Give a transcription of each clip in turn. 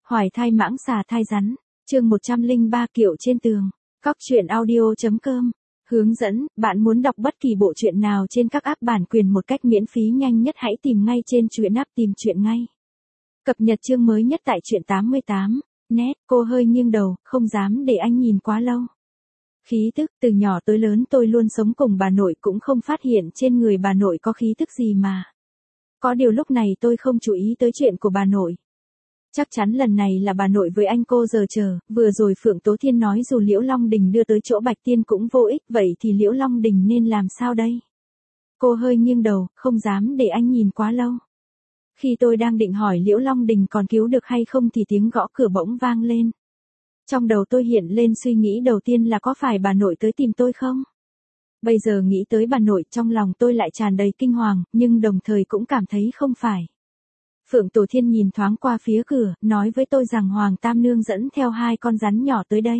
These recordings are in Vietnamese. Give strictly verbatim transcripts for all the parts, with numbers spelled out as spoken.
Hoài thai mãng xà thai rắn, chương một trăm lẻ ba Kiệu trên tường, cóc truyện audio.com. Hướng dẫn, bạn muốn đọc bất kỳ bộ truyện nào trên các app bản quyền một cách miễn phí nhanh nhất hãy tìm ngay trên truyện app tìm truyện ngay. Cập nhật chương mới nhất tại truyện tám mươi tám, net, cô hơi nghiêng đầu, không dám để anh nhìn quá lâu. Khí tức, từ nhỏ tới lớn tôi luôn sống cùng bà nội cũng không phát hiện trên người bà nội có khí tức gì mà. Có điều lúc này tôi không chú ý tới chuyện của bà nội. Chắc chắn lần này là bà nội với anh cô giờ chờ, vừa rồi Phượng Tố Thiên nói dù Liễu Long Đình đưa tới chỗ Bạch Tiên cũng vô ích, vậy thì Liễu Long Đình nên làm sao đây? Cô hơi nghiêng đầu, không dám để anh nhìn quá lâu. Khi tôi đang định hỏi Liễu Long Đình còn cứu được hay không thì tiếng gõ cửa bỗng vang lên. Trong đầu tôi hiện lên suy nghĩ đầu tiên là có phải bà nội tới tìm tôi không? Bây giờ nghĩ tới bà nội trong lòng tôi lại tràn đầy kinh hoàng, nhưng đồng thời cũng cảm thấy không phải. Phượng Tổ Thiên nhìn thoáng qua phía cửa, nói với tôi rằng Hoàng Tam Nương dẫn theo hai con rắn nhỏ tới đây.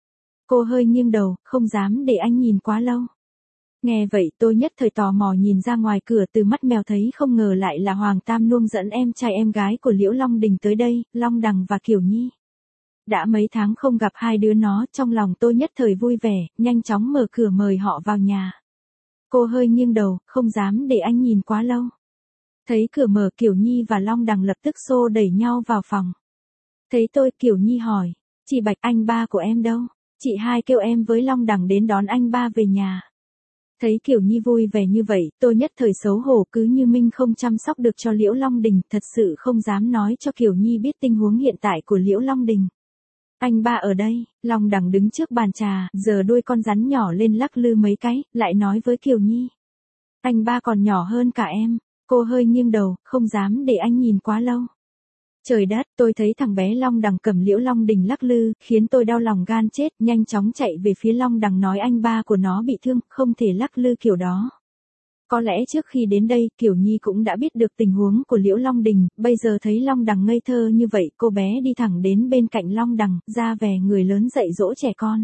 Cô hơi nghiêng đầu, không dám để anh nhìn quá lâu. Nghe vậy tôi nhất thời tò mò nhìn ra ngoài cửa, từ mắt mèo thấy không ngờ lại là Hoàng Tam Nương dẫn em trai em gái của Liễu Long Đình tới đây, Long Đằng và Kiều Nhi. Đã mấy tháng không gặp hai đứa nó, trong lòng tôi nhất thời vui vẻ, nhanh chóng mở cửa mời họ vào nhà. Cô hơi nghiêng đầu, không dám để anh nhìn quá lâu. Thấy cửa mở, Kiều Nhi và Long Đằng lập tức xô đẩy nhau vào phòng. Thấy tôi, Kiều Nhi hỏi, chị Bạch, anh ba của em đâu? Chị hai kêu em với Long Đằng đến đón anh ba về nhà. Thấy Kiều Nhi vui vẻ như vậy, tôi nhất thời xấu hổ, cứ như mình không chăm sóc được cho Liễu Long Đình, thật sự không dám nói cho Kiều Nhi biết tình huống hiện tại của Liễu Long Đình. Anh ba ở đây, Long Đằng đứng trước bàn trà, giờ đuôi con rắn nhỏ lên lắc lư mấy cái, lại nói với Kiều Nhi. Anh ba còn nhỏ hơn cả em. Cô hơi nghiêng đầu, không dám để anh nhìn quá lâu. Trời đất, tôi thấy thằng bé Long Đằng cầm Liễu Long Đình lắc lư, khiến tôi đau lòng gan chết, nhanh chóng chạy về phía Long Đằng nói anh ba của nó bị thương, không thể lắc lư kiểu đó. Có lẽ trước khi đến đây, Kiều Nhi cũng đã biết được tình huống của Liễu Long Đình, bây giờ thấy Long Đằng ngây thơ như vậy, cô bé đi thẳng đến bên cạnh Long Đằng, ra vẻ người lớn dạy dỗ trẻ con.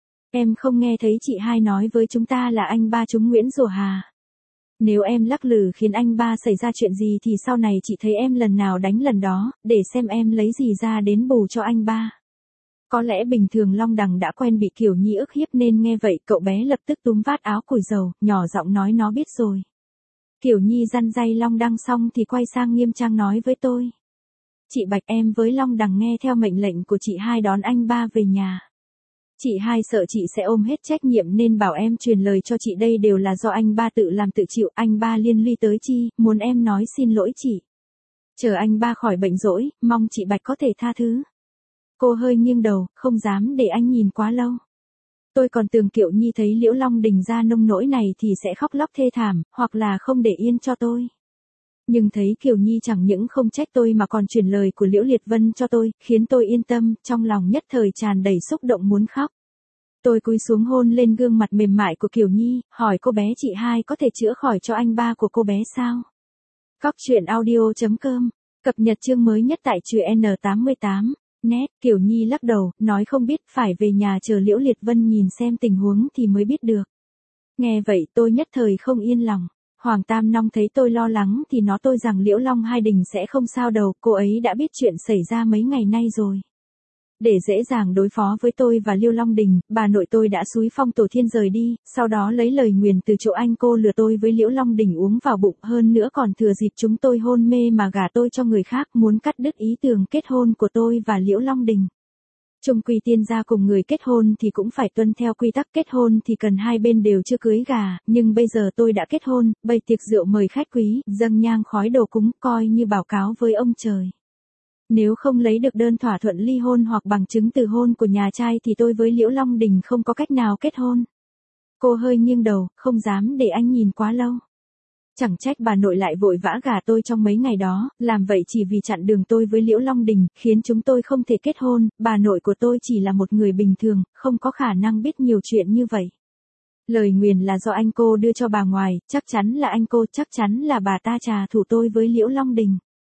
Em không nghe thấy chị hai nói với chúng ta là anh ba chúng Nguyễn Rùa Hà. Nếu em lắc lư khiến anh ba xảy ra chuyện gì thì sau này chị thấy em lần nào đánh lần đó, để xem em lấy gì ra đến bù cho anh ba. Có lẽ bình thường Long Đằng đã quen bị Kiều Nhi ức hiếp nên nghe vậy cậu bé lập tức túm vát áo củi dầu, nhỏ giọng nói nó biết rồi. Kiều Nhi răn day Long Đằng xong thì quay sang nghiêm trang nói với tôi. Chị Bạch, em với Long Đằng nghe theo mệnh lệnh của chị hai đón anh ba về nhà. Chị hai sợ chị sẽ ôm hết trách nhiệm nên bảo em truyền lời cho chị đây đều là do anh ba tự làm tự chịu, anh ba liên lụy tới chi, muốn em nói xin lỗi chị. Chờ anh ba khỏi bệnh rỗi, mong chị Bạch có thể tha thứ. Cô hơi nghiêng đầu, không dám để anh nhìn quá lâu. Tôi còn tưởng Kiều Nhi thấy Liễu Long Đình ra nông nỗi này thì sẽ khóc lóc thê thảm, hoặc là không để yên cho tôi. Nhưng thấy Kiều Nhi chẳng những không trách tôi mà còn truyền lời của Liễu Liệt Vân cho tôi, khiến tôi yên tâm, trong lòng nhất thời tràn đầy xúc động muốn khóc. Tôi cúi xuống hôn lên gương mặt mềm mại của Kiều Nhi, hỏi cô bé chị hai có thể chữa khỏi cho anh ba của cô bé sao? Cóc truyện audio.com, cập nhật chương mới nhất tại truyện tám mươi tám, net, Kiều Nhi lắc đầu, nói không biết, phải về nhà chờ Liễu Liệt Vân nhìn xem tình huống thì mới biết được. Nghe vậy tôi nhất thời không yên lòng. Hoàng Tam Nong thấy tôi lo lắng thì nói tôi rằng Liễu Long Hai Đình sẽ không sao đâu, cô ấy đã biết chuyện xảy ra mấy ngày nay rồi. Để dễ dàng đối phó với tôi và Liễu Long Đình, bà nội tôi đã xúi Phong Tổ Thiên rời đi, sau đó lấy lời nguyền từ chỗ anh cô lừa tôi với Liễu Long Đình uống vào bụng, hơn nữa còn thừa dịp chúng tôi hôn mê mà gả tôi cho người khác, muốn cắt đứt ý tưởng kết hôn của tôi và Liễu Long Đình. Chung quy tiên gia cùng người kết hôn thì cũng phải tuân theo quy tắc kết hôn thì cần hai bên đều chưa cưới gà, nhưng bây giờ tôi đã kết hôn, bày tiệc rượu mời khách quý, dâng nhang khói đồ cúng, coi như báo cáo với ông trời. Nếu không lấy được đơn thỏa thuận ly hôn hoặc bằng chứng từ hôn của nhà trai thì tôi với Liễu Long Đình không có cách nào kết hôn. Cô hơi nghiêng đầu, không dám để anh nhìn quá lâu. Chẳng trách bà nội lại vội vã gả tôi trong mấy ngày đó, làm vậy chỉ vì chặn đường tôi với Liễu Long Đình, khiến chúng tôi không thể kết hôn, bà nội của tôi chỉ là một người bình thường, không có khả năng biết nhiều chuyện như vậy. Lời nguyền là do anh cô đưa cho bà ngoài, chắc chắn là anh cô, chắc chắn là bà ta trả thù tôi với Liễu Long Đình.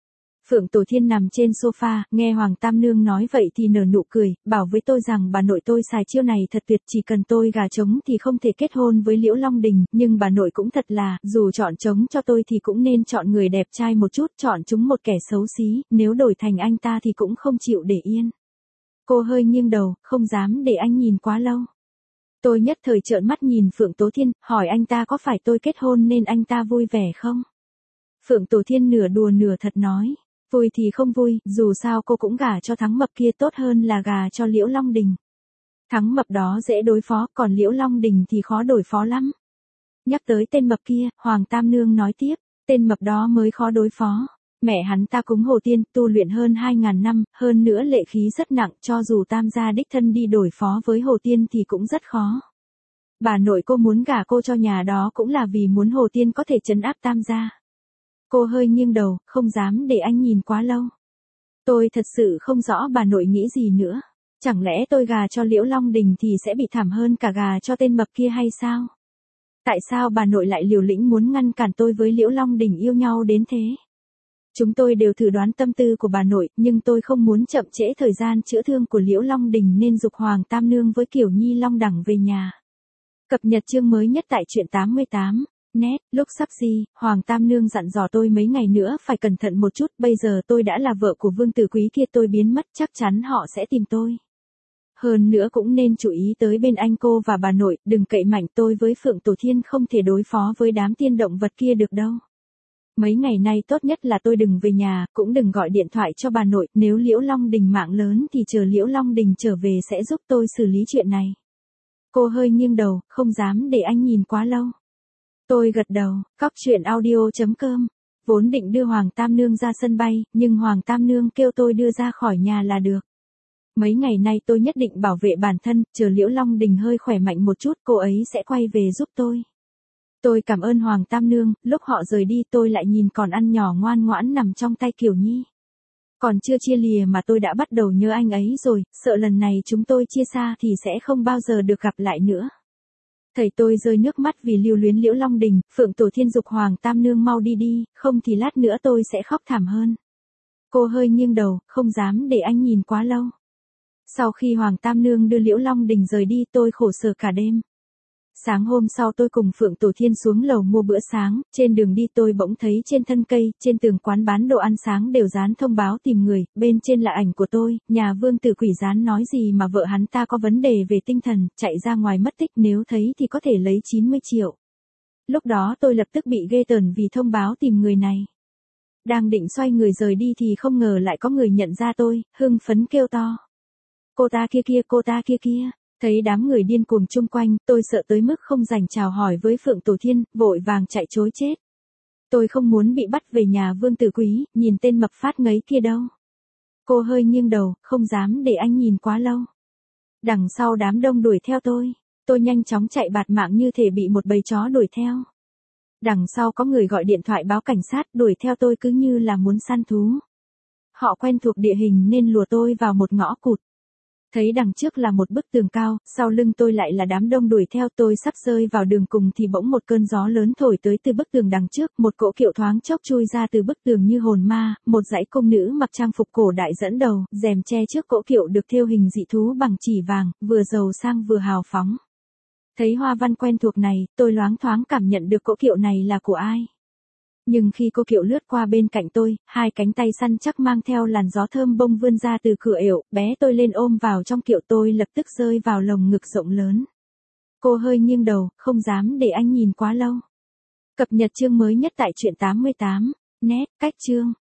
Phượng Tổ Thiên nằm trên sofa, nghe Hoàng Tam Nương nói vậy thì nở nụ cười, bảo với tôi rằng bà nội tôi xài chiêu này thật tuyệt, chỉ cần tôi gà trống thì không thể kết hôn với Liễu Long Đình, nhưng bà nội cũng thật là, dù chọn trống cho tôi thì cũng nên chọn người đẹp trai một chút, chọn chúng một kẻ xấu xí, nếu đổi thành anh ta thì cũng không chịu để yên. Cô hơi nghiêng đầu, không dám để anh nhìn quá lâu. Tôi nhất thời trợn mắt nhìn Phượng Tố Thiên, hỏi anh ta có phải tôi kết hôn nên anh ta vui vẻ không? Phượng Tổ Thiên nửa đùa nửa thật nói. Vui thì không vui, dù sao cô cũng gả cho thắng mập kia tốt hơn là gả cho Liễu Long Đình. Thắng mập đó dễ đối phó, còn Liễu Long Đình thì khó đối phó lắm. Nhắc tới tên mập kia, Hoàng Tam Nương nói tiếp, tên mập đó mới khó đối phó. Mẹ hắn ta cúng Hồ Tiên, tu luyện hơn hai ngàn năm, hơn nữa lệ khí rất nặng, cho dù Tam gia đích thân đi đối phó với Hồ Tiên thì cũng rất khó. Bà nội cô muốn gả cô cho nhà đó cũng là vì muốn Hồ Tiên có thể trấn áp Tam gia. Cô hơi nghiêng đầu, không dám để anh nhìn quá lâu. Tôi thật sự không rõ bà nội nghĩ gì nữa. Chẳng lẽ tôi gà cho Liễu Long Đình thì sẽ bị thảm hơn cả gà cho tên mập kia hay sao? Tại sao bà nội lại liều lĩnh muốn ngăn cản tôi với Liễu Long Đình yêu nhau đến thế? Chúng tôi đều thử đoán tâm tư của bà nội, nhưng tôi không muốn chậm trễ thời gian chữa thương của Liễu Long Đình nên giục Hoàng Tam Nương với Kiều Nhi Long Đẳng về nhà. Cập nhật chương mới nhất tại truyện tám mươi tám. Nét, lúc sắp gì, Hoàng Tam Nương dặn dò tôi mấy ngày nữa phải cẩn thận một chút, bây giờ tôi đã là vợ của Vương Tử Quý kia, tôi biến mất chắc chắn họ sẽ tìm tôi. Hơn nữa cũng nên chú ý tới bên anh cô và bà nội, đừng cậy mạnh, tôi với Phượng Tổ Thiên không thể đối phó với đám tiên động vật kia được đâu. Mấy ngày nay tốt nhất là tôi đừng về nhà, cũng đừng gọi điện thoại cho bà nội, nếu Liễu Long Đình mạng lớn thì chờ Liễu Long Đình trở về sẽ giúp tôi xử lý chuyện này. Cô hơi nghiêng đầu, không dám để anh nhìn quá lâu. Tôi gật đầu, cóc truyện audio chấm com, vốn định đưa Hoàng Tam Nương ra sân bay, nhưng Hoàng Tam Nương kêu tôi đưa ra khỏi nhà là được. Mấy ngày nay tôi nhất định bảo vệ bản thân, chờ Liễu Long Đình hơi khỏe mạnh một chút cô ấy sẽ quay về giúp tôi. Tôi cảm ơn Hoàng Tam Nương, lúc họ rời đi tôi lại nhìn còn ăn nhỏ ngoan ngoãn nằm trong tay Kiều Nhi. Còn chưa chia lìa mà tôi đã bắt đầu nhớ anh ấy rồi, sợ lần này chúng tôi chia xa thì sẽ không bao giờ được gặp lại nữa. Thầy tôi rơi nước mắt vì lưu luyến Liễu Long Đình, Phượng Tổ Thiên giục Hoàng Tam Nương mau đi đi, không thì lát nữa tôi sẽ khóc thảm hơn. Cô hơi nghiêng đầu, không dám để anh nhìn quá lâu. Sau khi Hoàng Tam Nương đưa Liễu Long Đình rời đi tôi khổ sở cả đêm. Sáng hôm sau tôi cùng Phượng Tổ Thiên xuống lầu mua bữa sáng, trên đường đi tôi bỗng thấy trên thân cây, trên tường quán bán đồ ăn sáng đều dán thông báo tìm người, bên trên là ảnh của tôi, nhà Vương Tử Quỷ dán nói gì mà vợ hắn ta có vấn đề về tinh thần, chạy ra ngoài mất tích, nếu thấy thì có thể lấy chín mươi triệu. Lúc đó tôi lập tức bị ghê tởn vì thông báo tìm người này. Đang định xoay người rời đi thì không ngờ lại có người nhận ra tôi, hưng phấn kêu to. Cô ta kia kia, cô ta kia kia. Thấy đám người điên cuồng chung quanh, tôi sợ tới mức không rảnh chào hỏi với Phượng Tổ Thiên, vội vàng chạy trối chết. Tôi không muốn bị bắt về nhà Vương Tử Quý, nhìn tên mập phát ngấy kia đâu. Cô hơi nghiêng đầu, không dám để anh nhìn quá lâu. Đằng sau đám đông đuổi theo tôi, tôi nhanh chóng chạy bạt mạng như thể bị một bầy chó đuổi theo. Đằng sau có người gọi điện thoại báo cảnh sát, đuổi theo tôi cứ như là muốn săn thú. Họ quen thuộc địa hình nên lùa tôi vào một ngõ cụt. Thấy đằng trước là một bức tường cao, sau lưng tôi lại là đám đông đuổi theo, tôi sắp rơi vào đường cùng thì bỗng một cơn gió lớn thổi tới từ bức tường đằng trước, một cỗ kiệu thoáng chốc chui ra từ bức tường như hồn ma, một dãy công nữ mặc trang phục cổ đại dẫn đầu, rèm che trước cỗ kiệu được thêu hình dị thú bằng chỉ vàng, vừa giàu sang vừa hào phóng. Thấy hoa văn quen thuộc này, tôi loáng thoáng cảm nhận được cỗ kiệu này là của ai. Nhưng khi cô kiệu lướt qua bên cạnh tôi, hai cánh tay săn chắc mang theo làn gió thơm bông vươn ra từ cửa ểu, bé tôi lên ôm vào trong kiệu, tôi lập tức rơi vào lồng ngực rộng lớn. Cô hơi nghiêng đầu, không dám để anh nhìn quá lâu. Cập nhật chương mới nhất tại truyện tám mươi tám. Nét, cách chương.